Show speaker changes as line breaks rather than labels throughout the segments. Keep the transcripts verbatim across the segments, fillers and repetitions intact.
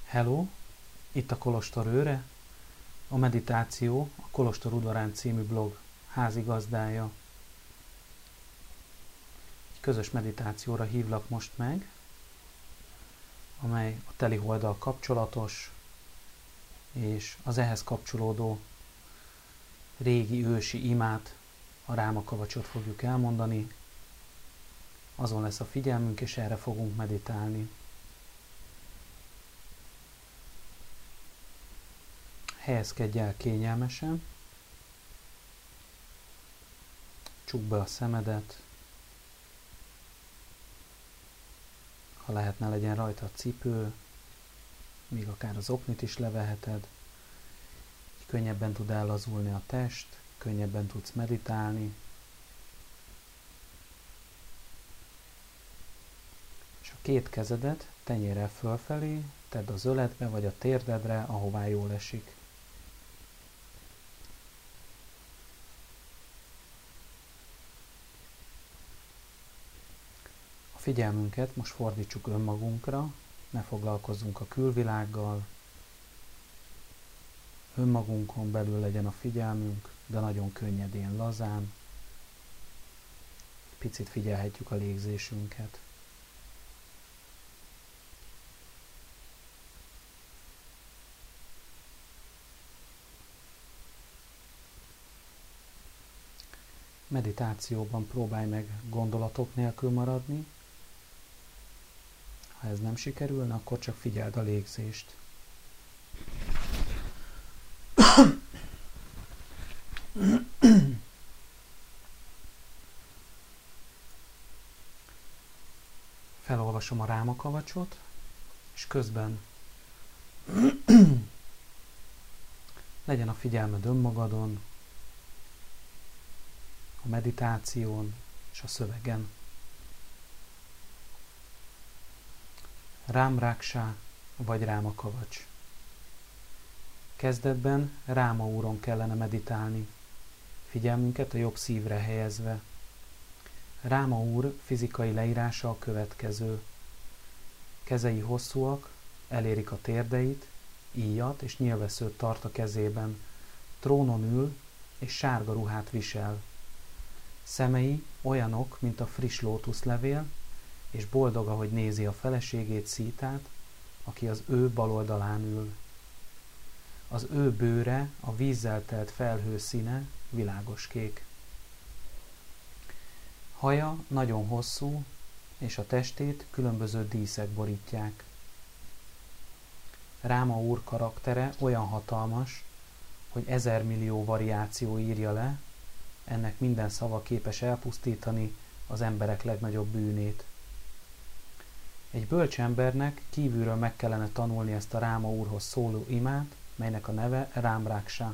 Hello, itt a Kolostor őre, a meditáció a Kolostor udvarán című blog házigazdája. Egy közös meditációra hívlak most meg, amely a teliholddal kapcsolatos, és az ehhez kapcsolódó régi ősi imát, a rámakavacsot fogjuk elmondani. Azon lesz a figyelmünk, és erre fogunk meditálni. Helyezkedj el kényelmesen, csukd be a szemedet, ha lehetne, legyen rajta a cipő, még akár az oknit is leveheted, így könnyebben tud ellazulni a test, könnyebben tudsz meditálni, és a két kezedet tenyérrel fölfelé tedd az öletbe vagy a térdedre, ahová jól esik. A figyelmünket most fordítsuk önmagunkra, ne foglalkozzunk a külvilággal, önmagunkon belül legyen a figyelmünk, de nagyon könnyedén, lazán. Picit figyelhetjük a légzésünket. Meditációban próbálj meg gondolatok nélkül maradni. Ha ez nem sikerülne, akkor csak figyeld a légzést. Felolvasom a rámakavacsot, és közben legyen a figyelmed önmagadon, a meditáción és a szövegen. Rámráksá vagy rámakavacs. Kezdetben Ráma úron kellene meditálni, figyelmünket a jobb szívre helyezve. Ráma úr fizikai leírása a következő. Kezei hosszúak, elérik a térdeit, íjat és nyilvesszőt tart a kezében, trónon ül és sárga ruhát visel. Szemei olyanok, mint a friss lótuszlevél, és boldog, ahogy nézi a feleségét, Szítát, aki az ő bal oldalán ül. Az ő bőre a vízzel telt felhő színe, világos kék. Haja nagyon hosszú, és a testét különböző díszek borítják. Ráma úr karaktere olyan hatalmas, hogy ezermillió variáció írja le, ennek minden szava képes elpusztítani az emberek legnagyobb bűnét. Egy bölcs embernek kívülről meg kellene tanulni ezt a Ráma úrhoz szóló imát, melynek a neve Rámráksá.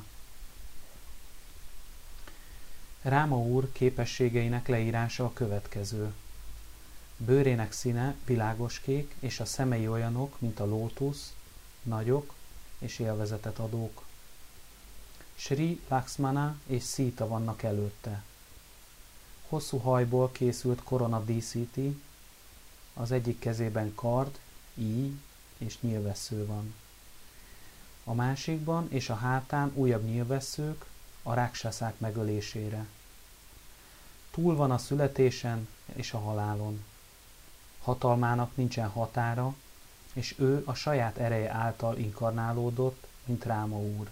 Ráma úr képességeinek leírása a következő. Bőrének színe világoskék, és a szemei olyanok, mint a lótusz, nagyok és élvezetet adók. Sri Lakshmana és Szíta vannak előtte. Hosszú hajból készült korona díszíti, az egyik kezében kard, íj és nyilvessző van. A másikban és a hátán újabb nyilvesszők a ráksaszák megölésére. Túl van a születésen és a halálon. Hatalmának nincsen határa, és ő a saját ereje által inkarnálódott, mint Ráma úr.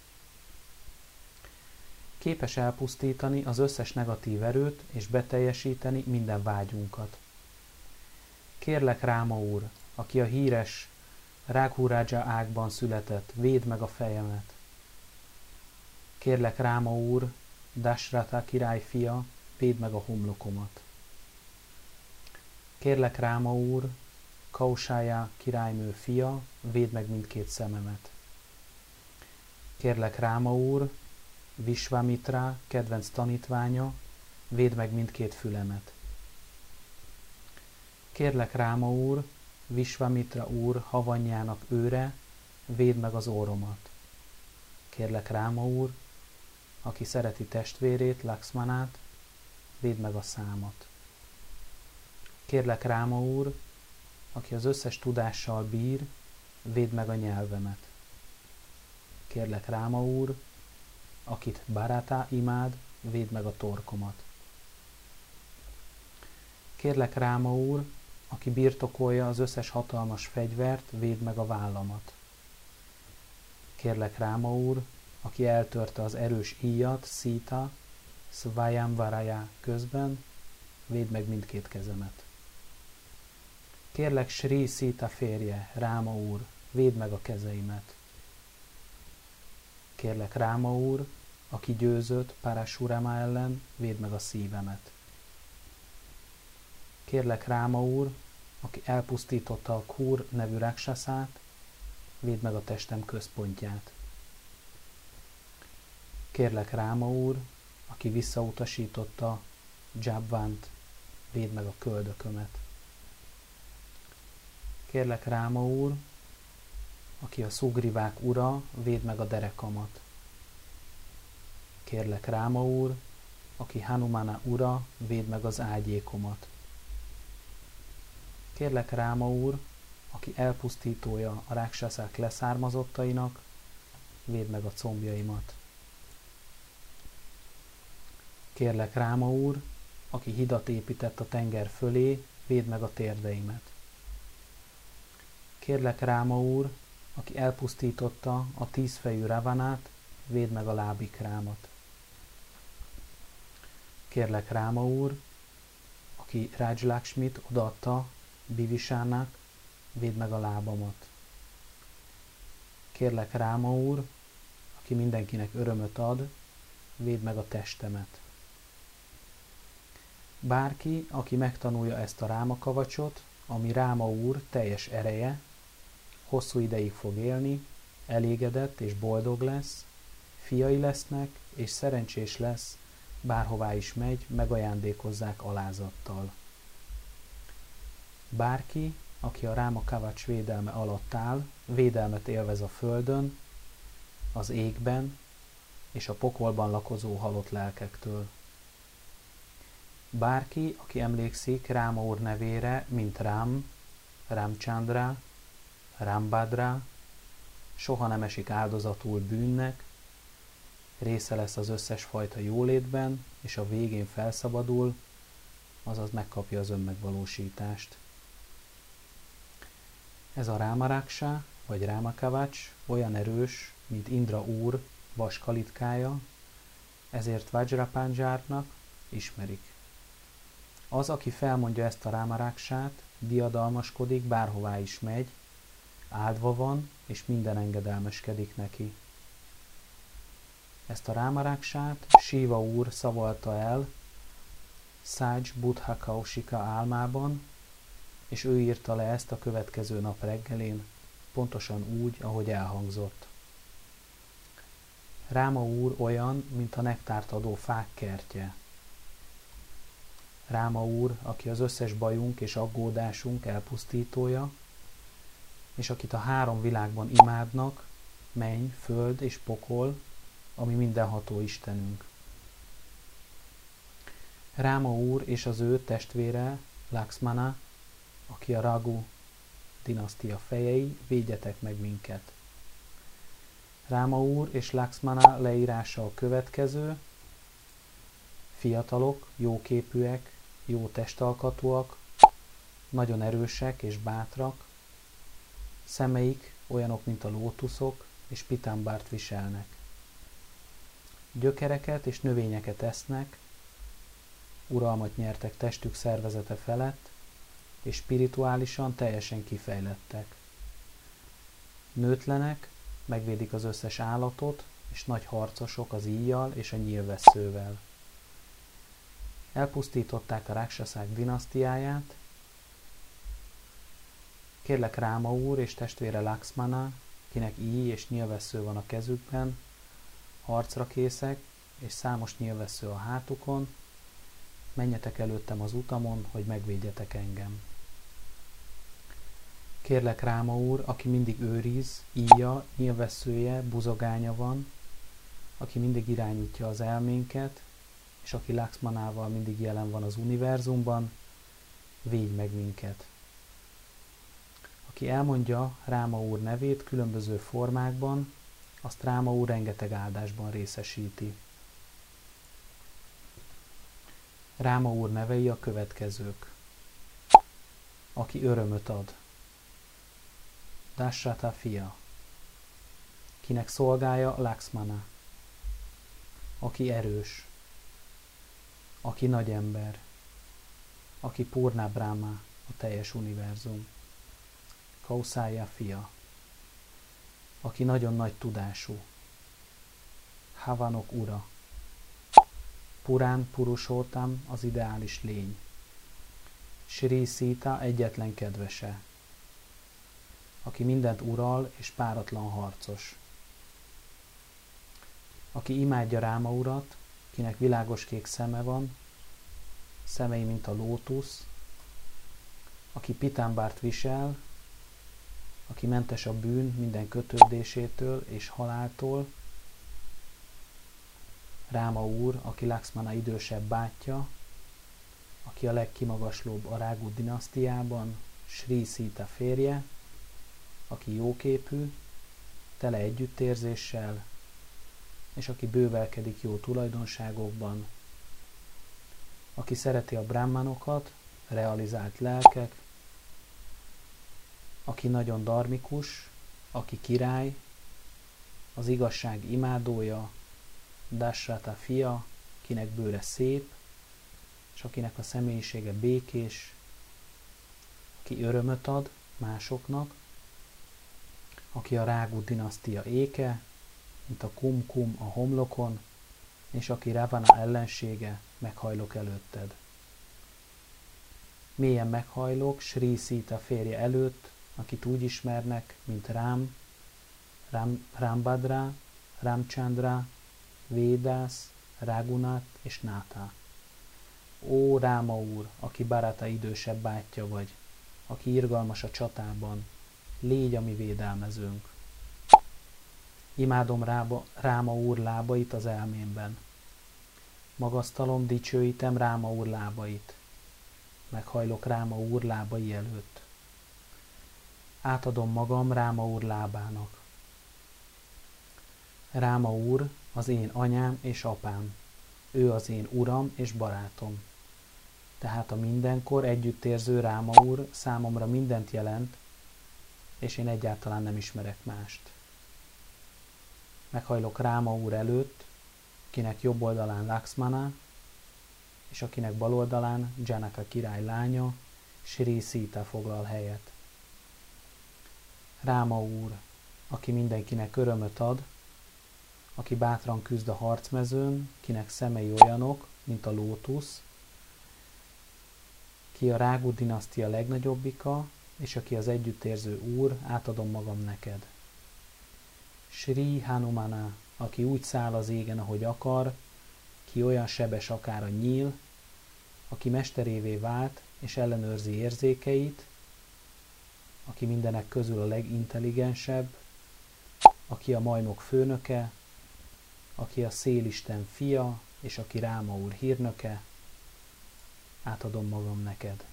Képes elpusztítani az összes negatív erőt és beteljesíteni minden vágyunkat. Kérlek, Ráma úr, aki a híres Raghuraja ágban született, védd meg a fejemet. Kérlek, Ráma úr, Dasratha király fia, védd meg a homlokomat. Kérlek, Ráma úr, Kausalya királynő fia, védd meg mindkét szememet. Kérlek, Ráma úr, Visvamitra, kedvenc tanítványa, védd meg mindkét fülemet. Kérlek, Ráma úr, Visvamitra úr havanyjának őre, védd meg az orromat. Kérlek, Ráma úr, aki szereti testvérét, Lakshmanát, védd meg a számat. Kérlek, Ráma úr, aki az összes tudással bír, védd meg a nyelvemet. Kérlek Ráma úr, akit Bharata imád, védd meg a torkomat. Kérlek Ráma úr, aki birtokolja az összes hatalmas fegyvert, védd meg a vállamat. Kérlek Ráma úr, aki eltörte az erős íjat, Szita, Svayamvaraya közben, védd meg mindkét kezemet. Kérlek Sri Szita férje, Ráma úr, védd meg a kezeimet. Kérlek Ráma úr, aki győzött Parasurama ellen, védd meg a szívemet. Kérlek Ráma úr, aki elpusztította a Kur nevű ráksaszát, védd meg a testem központját. Kérlek Ráma úr, aki visszautasította Jabvant, védd meg a köldökömet. Kérlek Ráma úr, aki a szugrivák ura, védd meg a derekamat. Kérlek Ráma úr, aki Hanumana ura, védd meg az ágyékomat. Kérlek Ráma úr, aki elpusztítója a ráksaszák leszármazottainak, védd meg a combjaimat. Kérlek Ráma úr, aki hidat épített a tenger fölé, védd meg a térdeimet. Kérlek Ráma úr, aki elpusztította a tízfejű Ravanát, védd meg a lábikrámat. Kérlek Ráma úr, aki Raj Lakshmit odaadta Bivisának, védd meg a lábamat. Kérlek Ráma úr, aki mindenkinek örömöt ad, védd meg a testemet. Bárki, aki megtanulja ezt a Ráma kavacsot, ami Ráma úr teljes ereje, hosszú ideig fog élni, elégedett és boldog lesz, fiai lesznek, és szerencsés lesz, bárhová is megy, megajándékozzák alázattal. Bárki, aki a Ráma kavacs védelme alatt áll, védelmet élvez a földön, az égben és a pokolban lakozó halott lelkektől. Bárki, aki emlékszik Ráma úr nevére, mint Rám, Ramchandra, Rambhadra, soha nem esik áldozatul bűnnek, része lesz az összes fajta jólétben, és a végén felszabadul, azaz megkapja az önmegvalósítást. Ez a Ráma ráksa, vagy Ráma kavacs olyan erős, mint Indra úr vaskalitkája, ezért Vajrapanjárnak ismerik. Az, aki felmondja ezt a Ráma ráksát, diadalmaskodik, bárhová is megy, áldva van, és minden engedelmeskedik neki. Ezt a Ráma ráksát Siva úr szavalta el Szaj Buddha Kaushika álmában, és ő írta le ezt a következő nap reggelén, pontosan úgy, ahogy elhangzott. Ráma úr olyan, mint a nektárt adó fák kertje. Ráma úr, aki az összes bajunk és aggódásunk elpusztítója, és akit a három világban imádnak, menny, föld és pokol, ami mindenható Istenünk. Ráma úr és az ő testvére, Lakshmana, aki a Raghu dinasztia fejei, védjetek meg minket. Ráma úr és Lakshmana leírása a következő: fiatalok, jóképűek, jó testalkatúak, nagyon erősek és bátrak, szemeik olyanok, mint a lótuszok, és pitambárt viselnek. Gyökereket és növényeket esznek, uralmat nyertek testük szervezete felett, és spirituálisan teljesen kifejlettek. Nőtlenek, megvédik az összes állatot, és nagy harcosok az íjjal és a nyílvesszővel. Elpusztították a ráksaszák dinasztiáját. Kérlek Ráma úr és testvére Lakshmana, kinek íj és nyílvessző van a kezükben, harcra készek, és számos nyílvessző a hátukon, menjetek előttem az utamon, hogy megvédjetek engem. Kérlek Ráma úr, aki mindig őriz, íja, nyílvesszője, buzogánya van, aki mindig irányítja az elménket, és aki Lakshmanával mindig jelen van az univerzumban, védj meg minket. Aki Aki elmondja Ráma úr nevét különböző formákban, azt Ráma úr rengeteg áldásban részesíti. Ráma úr nevei a következők. Aki örömöt ad. Dashrata fia. Kinek szolgája Lakshmana. Aki erős. Aki nagy ember. Aki Purna Brahma, a teljes univerzum. Kausalya fia. Aki nagyon nagy tudású. Havanok ura. Purán Purushottam, az ideális lény. Sri Sita egyetlen kedvese. Aki mindent ural és páratlan harcos. Aki imádja Ráma urat, kinek világos kék szeme van, szemei mint a lótusz, aki pitámbárt visel, aki mentes a bűn minden kötődésétől és haláltól, Ráma úr, aki Lakshmana idősebb bátyja, aki a legkimagaslóbb a Rágú dinasztiában, Sri Sita férje, aki jóképű, tele együttérzéssel, és aki bővelkedik jó tulajdonságokban, aki szereti a brahmanokat, realizált lelkek, aki nagyon darmikus, aki király, az igazság imádója, Dashrata fia, kinek bőre szép, és akinek a személyisége békés, aki örömöt ad másoknak, aki a Rágú dinasztia éke, mint a kumkum a homlokon, és aki Ravana ellensége, meghajlok előtted. Mélyen meghajlok Sri Sita férje előtt, akit úgy ismernek, mint Rám, Ram, Rambhadra, Ramchandra, Védász, Raghunath és Nátha. Ó Ráma úr, aki Bharata idősebb bátyja vagy, aki irgalmas a csatában, légy a mi védelmezőnk. Imádom Rába, Ráma úr lábait az elmémben. Magasztalom, dicsőítem Ráma úr lábait. Meghajlok Ráma úr lábai előtt. Átadom magam Ráma úr lábának. Ráma úr az én anyám és apám. Ő az én uram és barátom. Tehát a mindenkor együttérző Ráma úr számomra mindent jelent, és én egyáltalán nem ismerek mást. Meghajlok Ráma úr előtt, kinek jobb oldalán Lakshmana, és akinek bal oldalán Janaka király lánya, Sri Sita foglal helyet. Ráma úr, aki mindenkinek örömöt ad, aki bátran küzd a harcmezőn, kinek szemei olyanok, mint a lótusz, ki a Rágú dinasztia legnagyobbika, és aki az együttérző úr, átadom magam neked. Sri Hanumana, aki úgy száll az égen, ahogy akar, ki olyan sebes akár a nyíl, aki mesterévé vált, és ellenőrzi érzékeit, aki mindenek közül a legintelligensebb, aki a majmok főnöke, aki a szélisten fia, és aki Ráma úr hírnöke, átadom magam neked.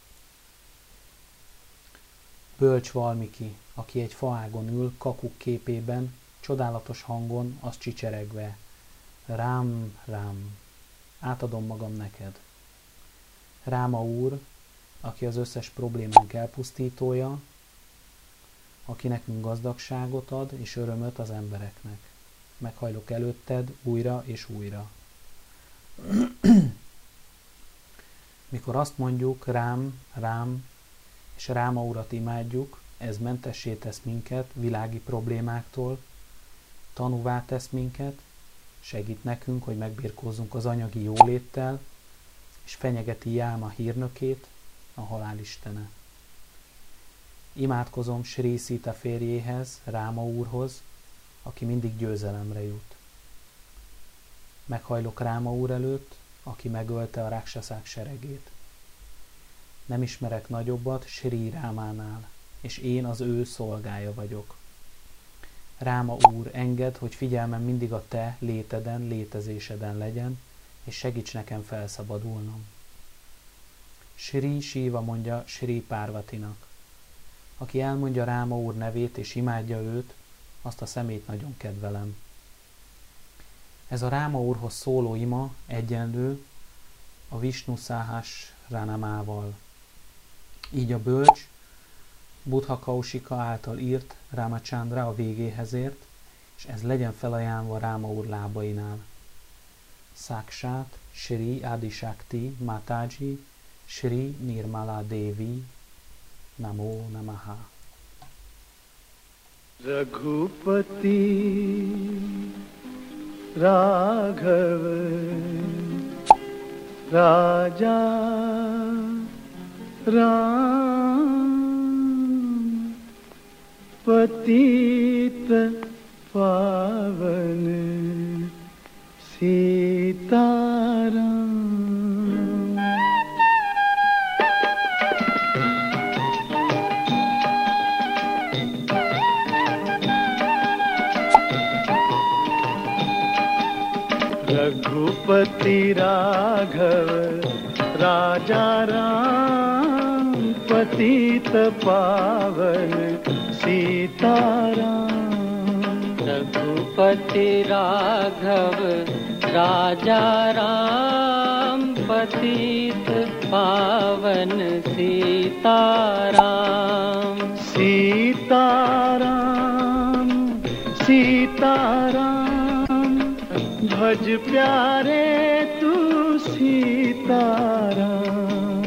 Bölcs Valmiki, aki egy faágon ül, kakuk képében, csodálatos hangon, az csicseregve, Rám, Rám, átadom magam neked. Ráma úr, aki az összes problémánk elpusztítója, aki nekünk gazdagságot ad és örömöt az embereknek. Meghajlok előtted újra és újra. Mikor azt mondjuk, Rám, Rám, és Ráma urat imádjuk, ez mentessé tesz minket világi problémáktól, tanúvá tesz minket, segít nekünk, hogy megbirkózzunk az anyagi jóléttel, és fenyegeti Jáma hírnökét, a halálistene. Imádkozom Sri Sita férjéhez, Ráma úrhoz, aki mindig győzelemre jut. Meghajlok Ráma úr előtt, aki megölte a ráksaszák seregét. Nem ismerek nagyobbat Sri Rámánál, és én az ő szolgája vagyok. Ráma úr, engedd, hogy figyelmem mindig a te léteden, létezéseden legyen, és segíts nekem felszabadulnom. Sri Shiva mondja Sri Parvatinak. Aki elmondja Ráma úr nevét és imádja őt, azt a szemét nagyon kedvelem. Ez a Ráma úrhoz szóló ima egyenlő a Visnu Sahasranamával. Így a bölcs Buddha Kaushika által írt Ramachandra a végéhez ért, és ez legyen felajánlva Ráma úr lábainál. Sakshat Shri Adi Shakti Mataji Shri Nirmala Devi Namo Namaha.
Raghupati Raghav Raja Ram Patit Pavan Sitaram. Raghupati राघव राजा राम पतित पावन सीताराम।
रघुपति राघव राजा राम पतित पावन सीताराम।
सीताराम सीताराम भज प्यारे तू सीताराम।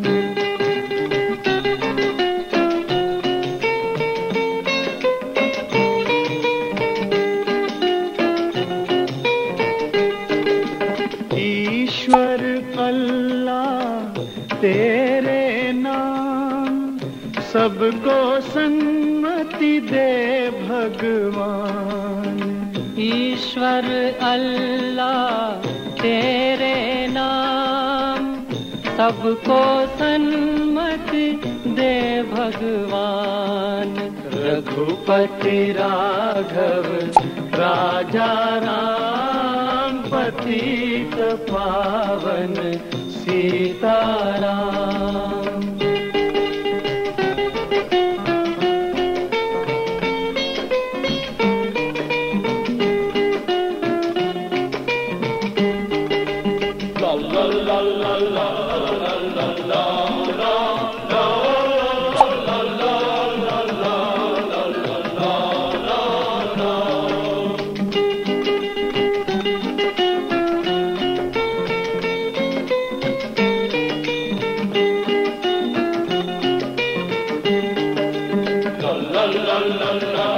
ईश्वर अल्लाह तेरे नाम सबको सन्मति दे भगवान।
ईश्वर अल्लाह तेरे नाम सबको सन्मति दे भगवान।
रघुपति राघव राजा राम पतित पावन सीताराम। la la la